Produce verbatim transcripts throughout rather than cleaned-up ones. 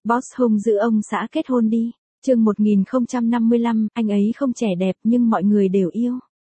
Boss hung giữ ông xã kết hôn đi. Chương một nghìn không trăm năm mươi lăm, anh ấy không trẻ đẹp nhưng mọi người đều yêu.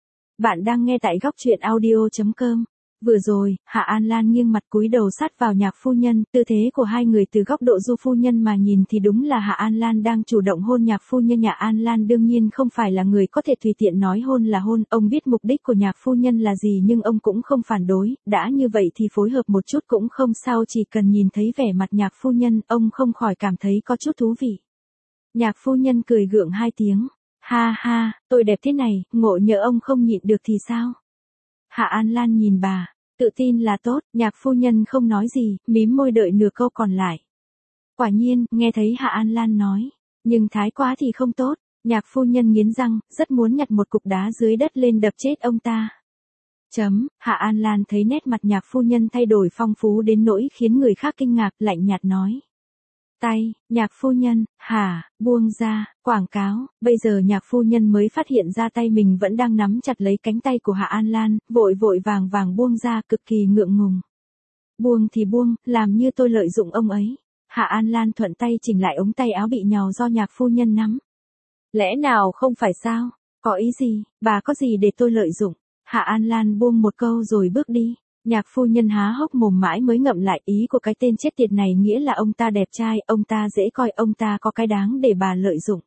Bạn đang nghe tại góc truyện audio chấm com. Vừa rồi, Hạ An Lan nghiêng mặt cúi đầu sát vào Nhạc phu nhân, tư thế của hai người từ góc độ Du phu nhân mà nhìn thì đúng là Hạ An Lan đang chủ động hôn Nhạc phu nhân. Nhạc An Lan đương nhiên không phải là người có thể tùy tiện nói hôn là hôn, ông biết mục đích của Nhạc phu nhân là gì nhưng ông cũng không phản đối, đã như vậy thì phối hợp một chút cũng không sao, chỉ cần nhìn thấy vẻ mặt Nhạc phu nhân, ông không khỏi cảm thấy có chút thú vị. Nhạc phu nhân cười gượng hai tiếng, ha ha, tôi đẹp thế này, ngộ nhỡ ông không nhịn được thì sao? Hạ An Lan nhìn bà, tự tin là tốt, Nhạc phu nhân không nói gì, mím môi đợi nửa câu còn lại. Quả nhiên, nghe thấy Hạ An Lan nói, nhưng thái quá thì không tốt, Nhạc phu nhân nghiến răng, rất muốn nhặt một cục đá dưới đất lên đập chết ông ta. Chấm, Hạ An Lan thấy nét mặt Nhạc phu nhân thay đổi phong phú đến nỗi khiến người khác kinh ngạc, lạnh nhạt nói. Tay, Nhạc phu nhân, hả, buông ra, quảng cáo, bây giờ Nhạc phu nhân mới phát hiện ra tay mình vẫn đang nắm chặt lấy cánh tay của Hạ An Lan, vội vội vàng vàng buông ra, cực kỳ ngượng ngùng. Buông thì buông, làm như tôi lợi dụng ông ấy. Hạ An Lan thuận tay chỉnh lại ống tay áo bị nhàu do Nhạc phu nhân nắm. Lẽ nào không phải sao? Có ý gì, bà có gì để tôi lợi dụng? Hạ An Lan buông một câu rồi bước đi. Nhạc phu nhân há hốc mồm mãi mới ngậm lại, ý của cái tên chết tiệt này nghĩa là ông ta đẹp trai, ông ta dễ coi, ông ta có cái đáng để bà lợi dụng.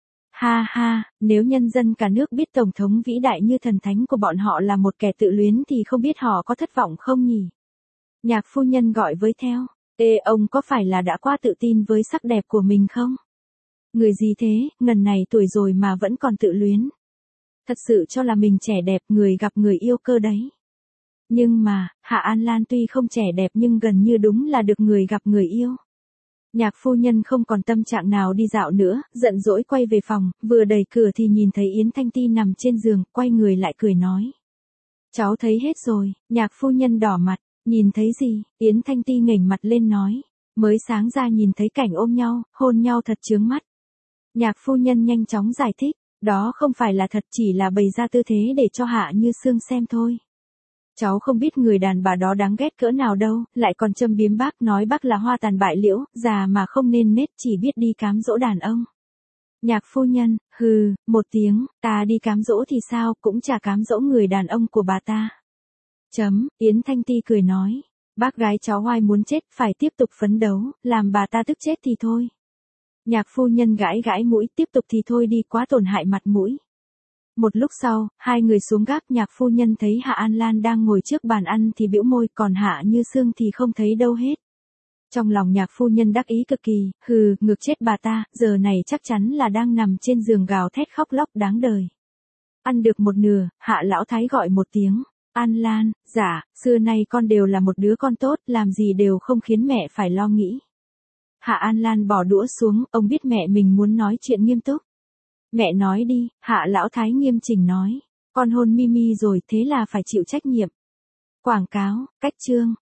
Ha ha, nếu nhân dân cả nước biết Tổng thống vĩ đại như thần thánh của bọn họ là một kẻ tự luyến thì không biết họ có thất vọng không nhỉ? Nhạc phu nhân gọi với theo, ê ông có phải là đã quá tự tin với sắc đẹp của mình không? Người gì thế, ngần này tuổi rồi mà vẫn còn tự luyến. Thật sự cho là mình trẻ đẹp, người gặp người yêu cơ đấy. Nhưng mà, Hạ An Lan tuy không trẻ đẹp nhưng gần như đúng là được người gặp người yêu. Nhạc phu nhân không còn tâm trạng nào đi dạo nữa, giận dỗi quay về phòng, vừa đẩy cửa thì nhìn thấy Yến Thanh Ti nằm trên giường, quay người lại cười nói. Cháu thấy hết rồi, Nhạc phu nhân đỏ mặt, nhìn thấy gì, Yến Thanh Ti ngẩng mặt lên nói. Mới sáng ra nhìn thấy cảnh ôm nhau, hôn nhau thật chướng mắt. Nhạc phu nhân nhanh chóng giải thích, đó không phải là thật, chỉ là bày ra tư thế để cho Hạ Như Sương xem thôi. Cháu không biết người đàn bà đó đáng ghét cỡ nào đâu, lại còn châm biếm bác, nói bác là hoa tàn bại liễu, già mà không nên nết, chỉ biết đi cám dỗ đàn ông. Nhạc phu nhân, hừ, một tiếng, ta đi cám dỗ thì sao, cũng chả cám dỗ người đàn ông của bà ta. Chấm, Yến Thanh Ti cười nói, bác gái cháu oai muốn chết, phải tiếp tục phấn đấu, làm bà ta tức chết thì thôi. Nhạc phu nhân gãi gãi mũi, tiếp tục thì thôi đi, quá tổn hại mặt mũi. Một lúc sau, hai người xuống gác, Nhạc phu nhân thấy Hạ An Lan đang ngồi trước bàn ăn thì bĩu môi, còn Hạ Như Sương thì không thấy đâu hết. Trong lòng Nhạc phu nhân đắc ý cực kỳ, hừ, ngược chết bà ta, giờ này chắc chắn là đang nằm trên giường gào thét khóc lóc đáng đời. Ăn được một nửa, Hạ lão thái gọi một tiếng, An Lan, dạ, xưa nay con đều là một đứa con tốt, làm gì đều không khiến mẹ phải lo nghĩ. Hạ An Lan bỏ đũa xuống, ông biết mẹ mình muốn nói chuyện nghiêm túc. Mẹ nói đi, Hạ lão thái nghiêm chỉnh nói. Con hôn Mimi rồi, thế là phải chịu trách nhiệm. Quảng cáo, cách chương,